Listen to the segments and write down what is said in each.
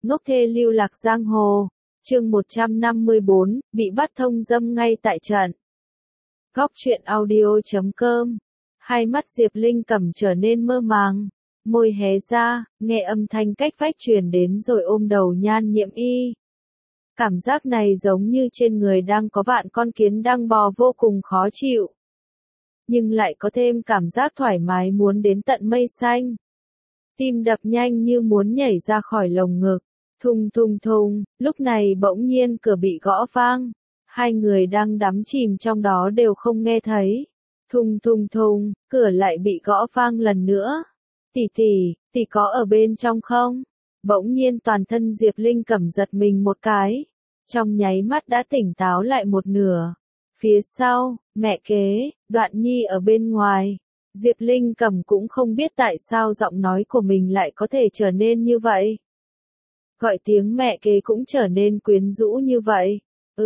ngốc thê lưu lạc giang hồ. Chương 154, bị bắt thông dâm ngay tại trận. Góc truyện audio.com. Hai mắt Diệp Linh Cẩm trở nên mơ màng, môi hé ra, nghe âm thanh cách vách truyền đến rồi ôm đầu Nhan Nhiệm Y. Cảm giác này giống như trên người đang có vạn con kiến đang bò, vô cùng khó chịu. Nhưng lại có thêm cảm giác thoải mái muốn đến tận mây xanh. Tim đập nhanh như muốn nhảy ra khỏi lồng ngực. Thùng thùng thùng, lúc này bỗng nhiên cửa bị gõ vang. Hai người đang đắm chìm trong đó đều không nghe thấy. Thùng thùng thùng, cửa lại bị gõ vang lần nữa. Tỷ có ở bên trong không? Bỗng nhiên toàn thân Diệp Linh Cẩm giật mình một cái. Trong nháy mắt đã tỉnh táo lại một nửa. Phía sau, mẹ kế, Đoạn Nhi ở bên ngoài. Diệp Linh Cẩm cũng không biết tại sao giọng nói của mình lại có thể trở nên như vậy. Gọi tiếng mẹ kế cũng trở nên quyến rũ như vậy.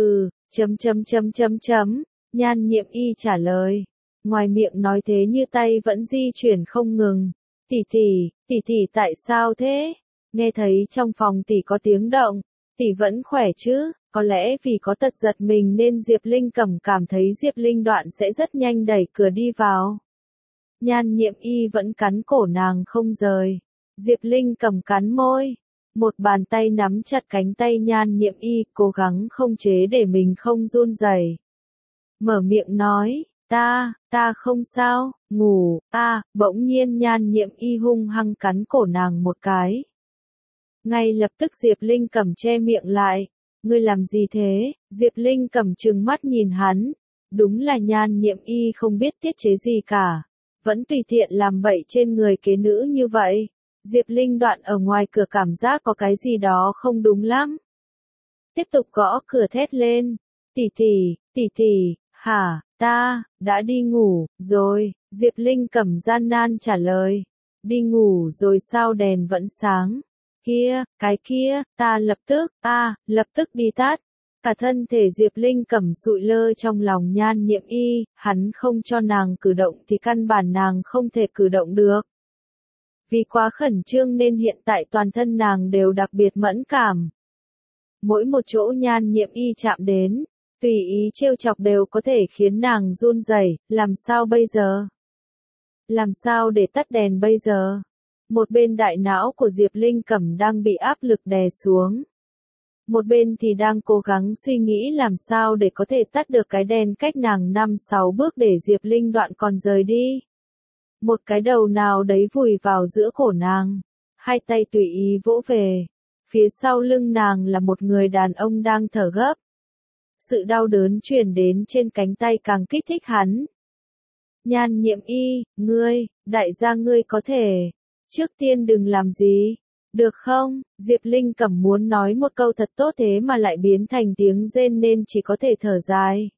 Nhan Nhiệm Y trả lời. Ngoài miệng nói thế như tay vẫn di chuyển không ngừng. Tỷ tại sao thế? Nghe thấy trong phòng tỷ có tiếng động. Tỷ vẫn khỏe chứ? Có lẽ vì có tật giật mình nên Diệp Linh Cẩm cảm thấy Diệp Linh Đoạn sẽ rất nhanh đẩy cửa đi vào. Nhan Nhiệm Y vẫn cắn cổ nàng không rời. Diệp Linh Cẩm cắn môi. Một bàn tay nắm chặt cánh tay Nhan Nhiệm Y, cố gắng không chế để mình không run rẩy. Mở miệng nói, ta không sao, ngủ, bỗng nhiên Nhan Nhiệm Y hung hăng cắn cổ nàng một cái. Ngay lập tức Diệp Linh Cẩm che miệng lại. Ngươi làm gì thế? Diệp Linh Cẩm trừng mắt nhìn hắn. Đúng là Nhan Nhiệm Y không biết tiết chế gì cả. Vẫn tùy tiện làm bậy trên người kế nữ như vậy. Diệp Linh Đoạn ở ngoài cửa cảm giác có cái gì đó không đúng lắm. Tiếp tục gõ cửa thét lên. Tỷ, hả, ta, đã đi ngủ, rồi, Diệp Linh Cẩm gian nan trả lời. Đi ngủ rồi sao đèn vẫn sáng? Cái kia, ta lập tức đi tắt. Cả thân thể Diệp Linh Cẩm sụi lơ trong lòng Nhan Nhiệm Y, hắn không cho nàng cử động thì căn bản nàng không thể cử động được. Vì quá khẩn trương nên hiện tại toàn thân nàng đều đặc biệt mẫn cảm. Mỗi một chỗ Nhan Nhiệm Y chạm đến, tùy ý trêu chọc đều có thể khiến nàng run rẩy. Làm sao bây giờ? Làm sao để tắt đèn bây giờ? Một bên đại não của Diệp Linh Cẩm đang bị áp lực đè xuống. Một bên thì đang cố gắng suy nghĩ làm sao để có thể tắt được cái đèn cách nàng 5-6 bước để Diệp Linh Đoạn còn rời đi. Một cái đầu nào đấy vùi vào giữa cổ nàng. Hai tay tùy ý vỗ về. Phía sau lưng nàng là một người đàn ông đang thở gấp. Sự đau đớn truyền đến trên cánh tay càng kích thích hắn. Nhan Nhiệm Y, đại gia ngươi có thể. Trước tiên đừng làm gì. Được không? Diệp Linh Cẩm muốn nói một câu thật tốt thế mà lại biến thành tiếng rên nên chỉ có thể thở dài.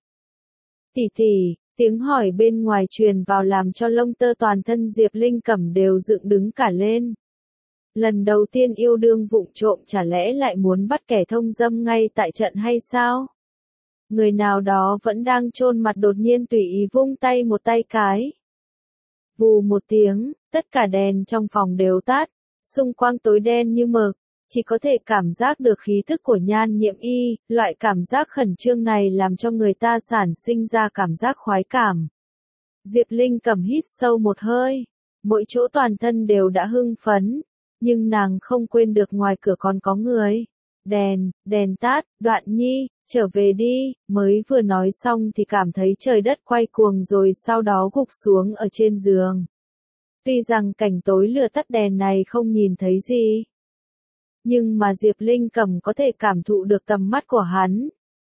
Tỷ, tiếng hỏi bên ngoài truyền vào làm cho lông tơ toàn thân Diệp Linh Cẩm đều dựng đứng cả lên. Lần đầu tiên yêu đương vụng trộm chả lẽ lại muốn bắt kẻ thông dâm ngay tại trận hay sao? Người nào đó vẫn đang chôn mặt đột nhiên tùy ý vung tay một tay cái. Vù một tiếng, tất cả đèn trong phòng đều tắt, xung quanh tối đen như mực, chỉ có thể cảm giác được khí thức của Nhan Nhiệm Y, loại cảm giác khẩn trương này làm cho người ta sản sinh ra cảm giác khoái cảm. Diệp Linh Cẩm hít sâu một hơi, mỗi chỗ toàn thân đều đã hưng phấn, nhưng nàng không quên được ngoài cửa còn có người. Đèn tắt, Đoạn Nhi, trở về đi, mới vừa nói xong thì cảm thấy trời đất quay cuồng rồi sau đó gục xuống ở trên giường. Tuy rằng cảnh tối lửa tắt đèn này không nhìn thấy gì, nhưng mà Diệp Linh Cẩm có thể cảm thụ được tầm mắt của hắn.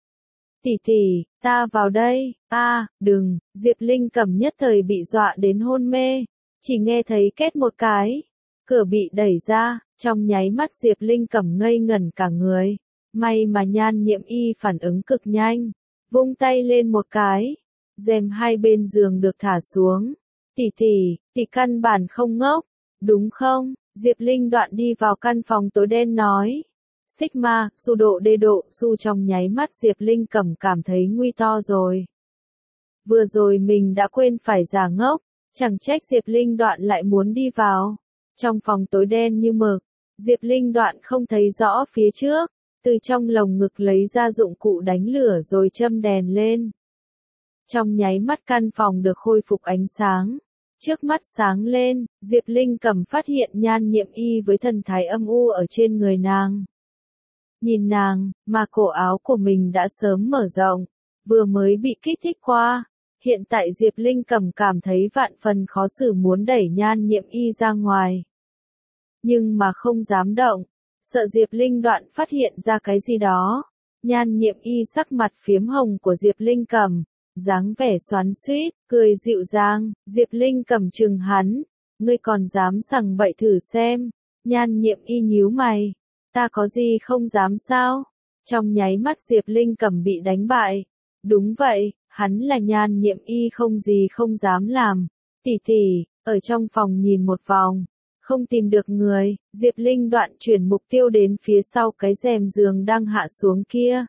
Tỷ, ta vào đây, đừng, Diệp Linh Cẩm nhất thời bị dọa đến hôn mê, chỉ nghe thấy két một cái, cửa bị đẩy ra, trong nháy mắt Diệp Linh Cẩm ngây ngẩn cả người. May mà Nhan Nhiệm Y phản ứng cực nhanh, vung tay lên một cái, rèm hai bên giường được thả xuống. Tỷ căn bản không ngốc, đúng không? Diệp Linh Đoạn đi vào căn phòng tối đen nói. Sigma, su độ đê độ, su trong nháy mắt Diệp Linh Cẩm cảm thấy nguy to rồi. Vừa rồi mình đã quên phải giả ngốc, chẳng trách Diệp Linh Đoạn lại muốn đi vào. Trong phòng tối đen như mực, Diệp Linh Đoạn không thấy rõ phía trước, từ trong lồng ngực lấy ra dụng cụ đánh lửa rồi châm đèn lên. Trong nháy mắt căn phòng được khôi phục ánh sáng. Trước mắt sáng lên, Diệp Linh Cầm phát hiện Nhan Nhiệm Y với thần thái âm u ở trên người nàng. Nhìn nàng, mà cổ áo của mình đã sớm mở rộng, vừa mới bị kích thích qua. Hiện tại Diệp Linh Cầm cảm thấy vạn phần khó xử muốn đẩy Nhan Nhiệm Y ra ngoài. Nhưng mà không dám động, sợ Diệp Linh Đoạn phát hiện ra cái gì đó. Nhan Nhiệm Y sắc mặt phiếm hồng của Diệp Linh Cầm, dáng vẻ xoắn xuýt, cười dịu dàng. Diệp Linh Cầm chừng hắn, ngươi còn dám sằng bậy thử xem. Nhan Nhiệm Y nhíu mày, ta có gì không dám sao? Trong nháy mắt Diệp Linh Cầm bị đánh bại. Đúng vậy, hắn là Nhan Nhiệm Y không gì không dám làm. Tỷ tỷ, ở trong phòng nhìn một vòng, không tìm được người, Diệp Linh Đoạn chuyển mục tiêu đến phía sau cái rèm giường đang hạ xuống kia.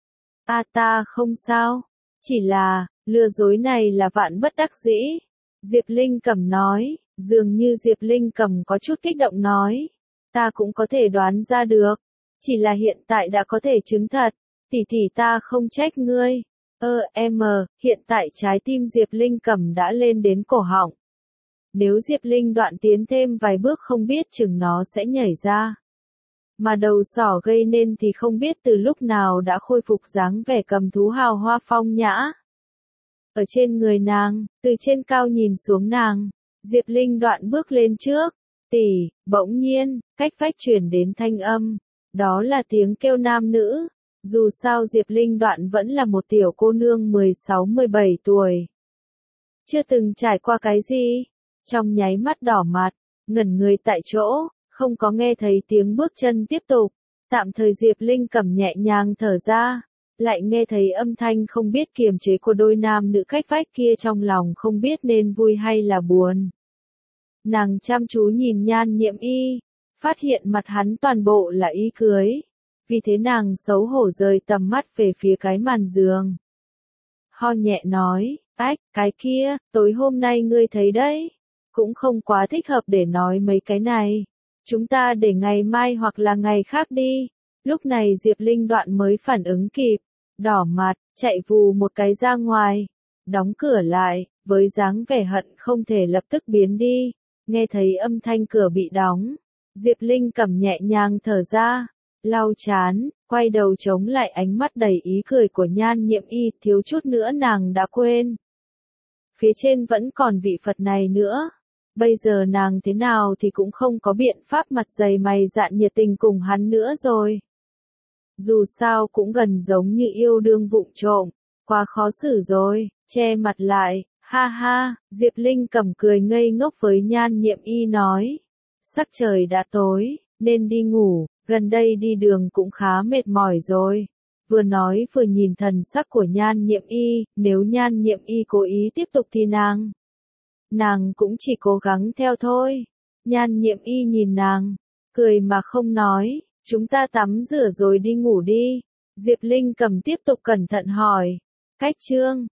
Ta không sao, chỉ là, lừa dối này là vạn bất đắc dĩ. Diệp Linh Cầm nói, dường như Diệp Linh Cầm có chút kích động nói. Ta cũng có thể đoán ra được, chỉ là hiện tại đã có thể chứng thật, tỷ tỷ ta không trách ngươi. Hiện tại trái tim Diệp Linh Cầm đã lên đến cổ họng. Nếu Diệp Linh Đoạn tiến thêm vài bước không biết chừng nó sẽ nhảy ra. Mà đầu sỏ gây nên thì không biết từ lúc nào đã khôi phục dáng vẻ cầm thú hào hoa phong nhã. Ở trên người nàng, từ trên cao nhìn xuống nàng, Diệp Linh Đoạn bước lên trước. Tỷ, bỗng nhiên, cách vách truyền đến thanh âm. Đó là tiếng kêu nam nữ. Dù sao Diệp Linh Đoạn vẫn là một tiểu cô nương 16-17 tuổi. Chưa từng trải qua cái gì. Trong nháy mắt đỏ mặt, ngẩn người tại chỗ, không có nghe thấy tiếng bước chân tiếp tục. Tạm thời Diệp Linh Cầm nhẹ nhàng thở ra, lại nghe thấy âm thanh không biết kiềm chế của đôi nam nữ cách vách kia, trong lòng không biết nên vui hay là buồn. Nàng chăm chú nhìn Nhan Nhiệm Y, phát hiện mặt hắn toàn bộ là ý cưới. Vì thế nàng xấu hổ rời tầm mắt về phía cái màn giường. Ho nhẹ nói, cái kia, tối hôm nay ngươi thấy đấy, cũng không quá thích hợp để nói mấy cái này. Chúng ta để ngày mai hoặc là ngày khác đi. Lúc này Diệp Linh Đoạn mới phản ứng kịp, đỏ mặt, chạy vù một cái ra ngoài, đóng cửa lại, với dáng vẻ hận không thể lập tức biến đi. Nghe thấy âm thanh cửa bị đóng, Diệp Linh Cầm nhẹ nhàng thở ra, lau chán, quay đầu chống lại ánh mắt đầy ý cười của Nhan Nhiệm Y, thiếu chút nữa nàng đã quên. Phía trên vẫn còn vị Phật này nữa. Bây giờ nàng thế nào thì cũng không có biện pháp mặt dày mày dạn nhiệt tình cùng hắn nữa rồi. Dù sao cũng gần giống như yêu đương vụng trộm, quá khó xử rồi, che mặt lại, ha ha. Diệp Linh Cầm cười ngây ngốc với Nhan Nhiệm Y nói. Sắc trời đã tối, nên đi ngủ, gần đây đi đường cũng khá mệt mỏi rồi. Vừa nói vừa nhìn thần sắc của Nhan Nhiệm Y, nếu Nhan Nhiệm Y cố ý tiếp tục thì nàng cũng chỉ cố gắng theo thôi. Nhan Nhiệm Y nhìn nàng, cười mà không nói, chúng ta tắm rửa rồi đi ngủ đi. Diệp Linh Cầm tiếp tục cẩn thận hỏi. Cách chương